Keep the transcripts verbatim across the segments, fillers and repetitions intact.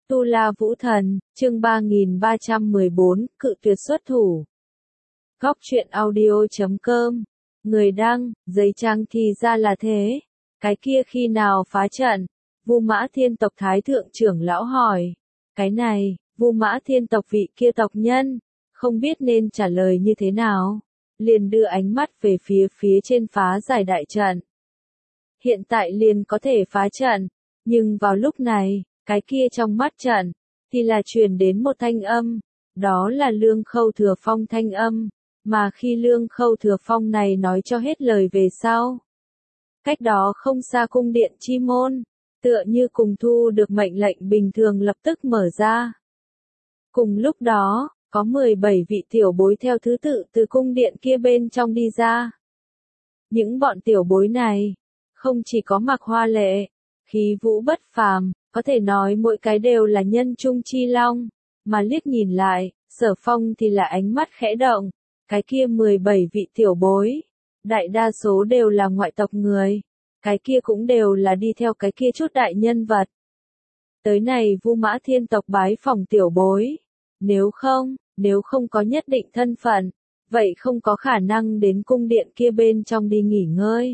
Tu La Vũ Thần, chương ba nghìn ba trăm mười bốn, cự tuyệt xuất thủ. Góc truyện audio chấm com. Người đăng, giấy trang thì ra là thế. Cái kia khi nào phá trận? Vu Mã Thiên tộc Thái thượng trưởng lão hỏi. Cái này, Vu Mã Thiên tộc vị kia tộc nhân, không biết nên trả lời như thế nào. Liền đưa ánh mắt về phía phía trên phá giải đại trận. Hiện tại liền có thể phá trận, nhưng vào lúc này, cái kia trong mắt trận, thì là truyền đến một thanh âm, đó là Lương Khâu Thừa Phong thanh âm, mà khi Lương Khâu Thừa Phong này nói cho hết lời về sau. Cách đó không xa cung điện chi môn, tựa như cùng thu được mệnh lệnh bình thường lập tức mở ra. Cùng lúc đó, có mười bảy vị tiểu bối theo thứ tự từ cung điện kia bên trong đi ra. Những bọn tiểu bối này, không chỉ có mặc hoa lệ, khí vũ bất phàm, có thể nói mỗi cái đều là nhân trung chi long, mà liếc nhìn lại, Sở Phong thì là ánh mắt khẽ động, cái kia mười bảy vị tiểu bối, đại đa số đều là ngoại tộc người, cái kia cũng đều là đi theo cái kia chút đại nhân vật. Tới này Vu Mã Thiên tộc bái phỏng tiểu bối, nếu không, nếu không có nhất định thân phận, vậy không có khả năng đến cung điện kia bên trong đi nghỉ ngơi.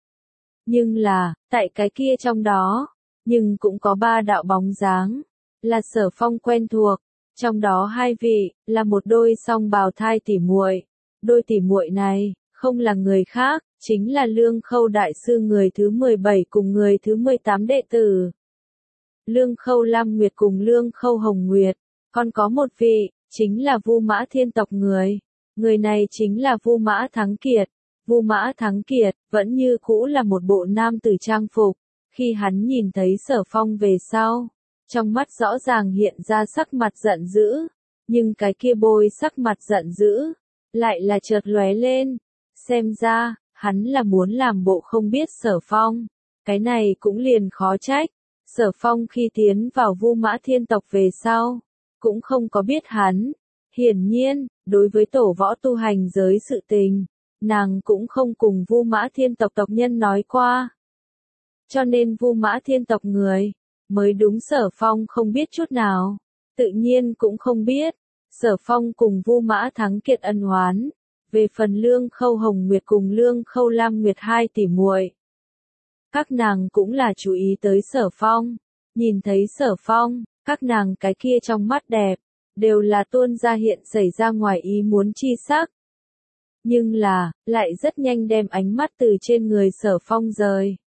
Nhưng là, tại cái kia trong đó, nhưng cũng có ba đạo bóng dáng, là Sở Phong quen thuộc, trong đó hai vị, là một đôi song bào thai tỉ muội. Đôi tỉ muội này, không là người khác, chính là Lương Khâu Đại Sư người thứ mười bảy cùng người thứ mười tám đệ tử. Lương Khâu Lam Nguyệt cùng Lương Khâu Hồng Nguyệt, còn có một vị, chính là Vu Mã Thiên tộc người. Người này chính là Vu Mã Thắng Kiệt. Vu Mã Thắng Kiệt, vẫn như cũ là một bộ nam tử trang phục. Khi hắn nhìn thấy Sở Phong về sau, trong mắt rõ ràng hiện ra sắc mặt giận dữ, nhưng cái kia bôi sắc mặt giận dữ, lại là chợt lóe lên. Xem ra, hắn là muốn làm bộ không biết Sở Phong. Cái này cũng liền khó trách. Sở Phong khi tiến vào Vu Mã Thiên tộc về sau, cũng không có biết hắn. Hiển nhiên, đối với tổ võ tu hành giới sự tình, nàng cũng không cùng Vu Mã Thiên tộc tộc nhân nói qua. Cho nên Vu Mã Thiên tộc người, mới đúng Sở Phong không biết chút nào, tự nhiên cũng không biết, Sở Phong cùng Vu Mã Thắng Kiệt ân oán, về phần Lương Khâu Hồng Nguyệt cùng Lương Khâu Lam Nguyệt hai tỷ muội. Các nàng cũng là chú ý tới Sở Phong, nhìn thấy Sở Phong, các nàng cái kia trong mắt đẹp, đều là tuôn ra hiện xảy ra ngoài ý muốn chi sắc. Nhưng là, lại rất nhanh đem ánh mắt từ trên người Sở Phong rời.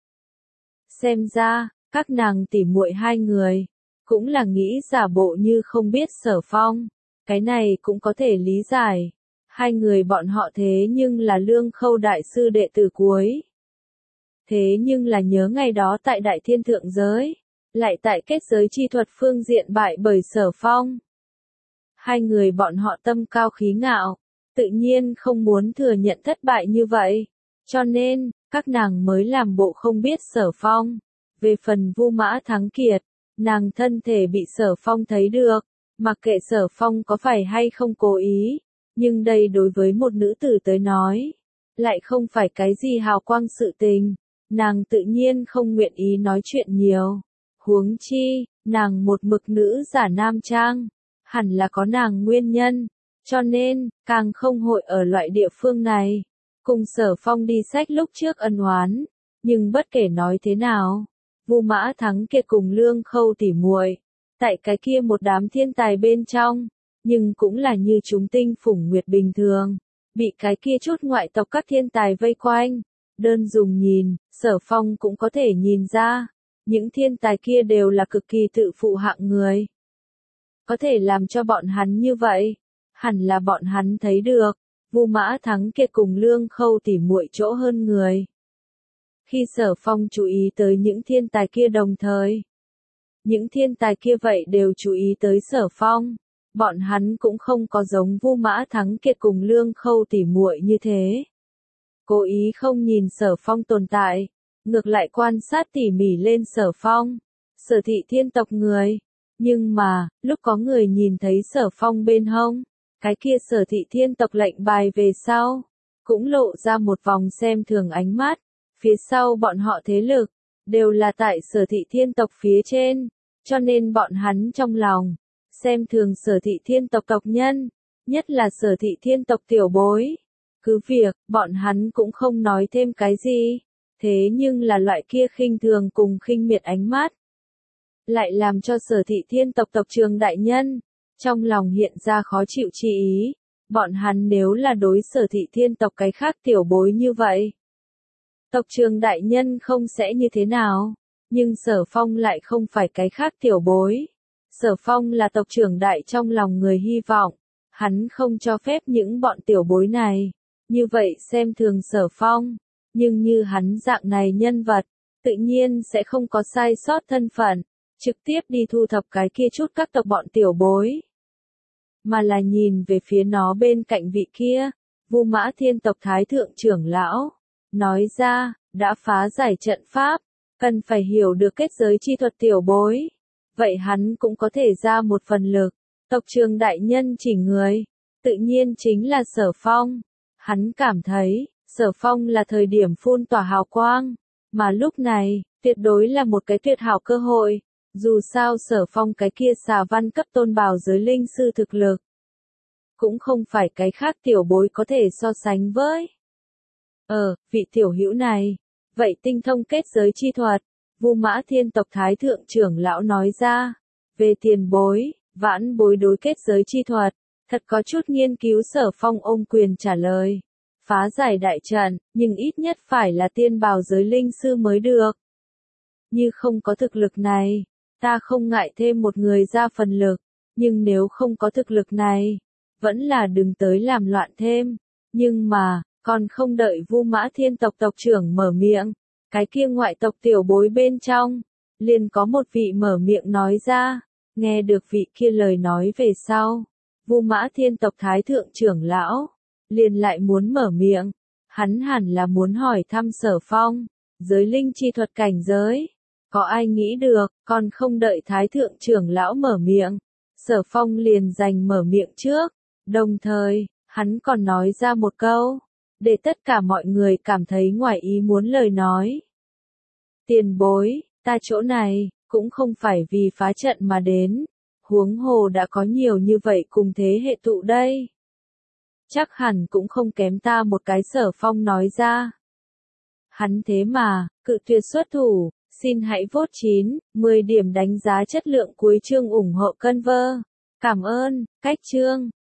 Xem ra, các nàng tỉ muội hai người, cũng là nghĩ giả bộ như không biết Sở Phong. Cái này cũng có thể lý giải. Hai người bọn họ thế nhưng là Lương Khâu Đại Sư đệ tử cuối. Thế nhưng là nhớ ngày đó tại Đại Thiên Thượng Giới, lại tại kết giới chi thuật phương diện bại bởi Sở Phong. Hai người bọn họ tâm cao khí ngạo, tự nhiên không muốn thừa nhận thất bại như vậy. Cho nên, các nàng mới làm bộ không biết Sở Phong. Về phần Vu Mã Thắng Kiệt, nàng thân thể bị Sở Phong thấy được, mặc kệ Sở Phong có phải hay không cố ý, nhưng đây đối với một nữ tử tới nói, lại không phải cái gì hào quang sự tình, nàng tự nhiên không nguyện ý nói chuyện nhiều. Huống chi, nàng một mực nữ giả nam trang, hẳn là có nàng nguyên nhân, cho nên, càng không hội ở loại địa phương này. Cùng Sở Phong đi sách lúc trước ân oán, nhưng bất kể nói thế nào, Vu Mã Thắng Kiệt cùng Lương Khâu tỉ muội, tại cái kia một đám thiên tài bên trong, nhưng cũng là như chúng tinh phủng nguyệt bình thường, bị cái kia chút ngoại tộc các thiên tài vây quanh. Đơn dùng nhìn, Sở Phong cũng có thể nhìn ra, những thiên tài kia đều là cực kỳ tự phụ hạng người. Có thể làm cho bọn hắn như vậy, hẳn là bọn hắn thấy được, Vu Mã Thắng Kiệt cùng Lương Khâu tỉ muội chỗ hơn người. Khi Sở Phong chú ý tới những thiên tài kia đồng thời, những thiên tài kia vậy đều chú ý tới Sở Phong, bọn hắn cũng không có giống Vu Mã Thắng Kiệt cùng Lương Khâu tỉ muội như thế. Cố ý không nhìn Sở Phong tồn tại, ngược lại quan sát tỉ mỉ lên Sở Phong, Sở Thị Thiên tộc người. Nhưng mà, lúc có người nhìn thấy Sở Phong bên hông, cái kia Sở Thị Thiên tộc lệnh bài về sau, cũng lộ ra một vòng xem thường ánh mắt. Phía sau bọn họ thế lực, đều là tại Sở Thị Thiên tộc phía trên, cho nên bọn hắn trong lòng, xem thường Sở Thị Thiên tộc tộc nhân, nhất là Sở Thị Thiên tộc tiểu bối. Cứ việc, bọn hắn cũng không nói thêm cái gì, thế nhưng là loại kia khinh thường cùng khinh miệt ánh mắt, lại làm cho Sở Thị Thiên tộc tộc trưởng đại nhân, trong lòng hiện ra khó chịu chi ý, bọn hắn nếu là đối Sở Thị Thiên tộc cái khác tiểu bối như vậy, tộc trưởng đại nhân không sẽ như thế nào, nhưng Sở Phong lại không phải cái khác tiểu bối. Sở Phong là tộc trưởng đại trong lòng người hy vọng, hắn không cho phép những bọn tiểu bối này, như vậy xem thường Sở Phong, nhưng như hắn dạng này nhân vật, tự nhiên sẽ không có sai sót thân phận, trực tiếp đi thu thập cái kia chút các tộc bọn tiểu bối, mà là nhìn về phía nó bên cạnh vị kia, Vu Mã Thiên tộc Thái thượng trưởng lão, nói ra, đã phá giải trận pháp, cần phải hiểu được kết giới chi thuật tiểu bối, vậy hắn cũng có thể ra một phần lực, tộc trưởng đại nhân chỉ người, tự nhiên chính là Sở Phong, hắn cảm thấy, Sở Phong là thời điểm phun tỏa hào quang, mà lúc này, tuyệt đối là một cái tuyệt hảo cơ hội, dù sao Sở Phong cái kia xà văn cấp tôn bào giới linh sư thực lực, cũng không phải cái khác tiểu bối có thể so sánh với. Ờ, vị tiểu hữu này, vậy tinh thông kết giới chi thuật, Vu Mã Thiên tộc Thái thượng trưởng lão nói ra, về tiền bối, vãn bối đối kết giới chi thuật, thật có chút nghiên cứu. Sở Phong ôm quyền trả lời, phá giải đại trận, nhưng ít nhất phải là tiên bào giới linh sư mới được. Như không có thực lực này, ta không ngại thêm một người ra phần lực, nhưng nếu không có thực lực này, vẫn là đừng tới làm loạn thêm. Nhưng mà, còn không đợi Vu Mã Thiên tộc tộc trưởng mở miệng, cái kia ngoại tộc tiểu bối bên trong, liền có một vị mở miệng nói ra, nghe được vị kia lời nói về sau, Vu Mã Thiên tộc Thái thượng trưởng lão, liền lại muốn mở miệng, hắn hẳn là muốn hỏi thăm Sở Phong, giới linh chi thuật cảnh giới, có ai nghĩ được, còn không đợi Thái thượng trưởng lão mở miệng, Sở Phong liền giành mở miệng trước, đồng thời, hắn còn nói ra một câu, để tất cả mọi người cảm thấy ngoài ý muốn lời nói. Tiền bối, ta chỗ này, cũng không phải vì phá trận mà đến, huống hồ đã có nhiều như vậy cùng thế hệ tụ đây. Chắc hẳn cũng không kém ta một cái. Sở Phong nói ra. Hắn thế mà, cự tuyệt xuất thủ, xin hãy vote chín, mười điểm đánh giá chất lượng cuối chương ủng hộ Conver. Cảm ơn, cách chương.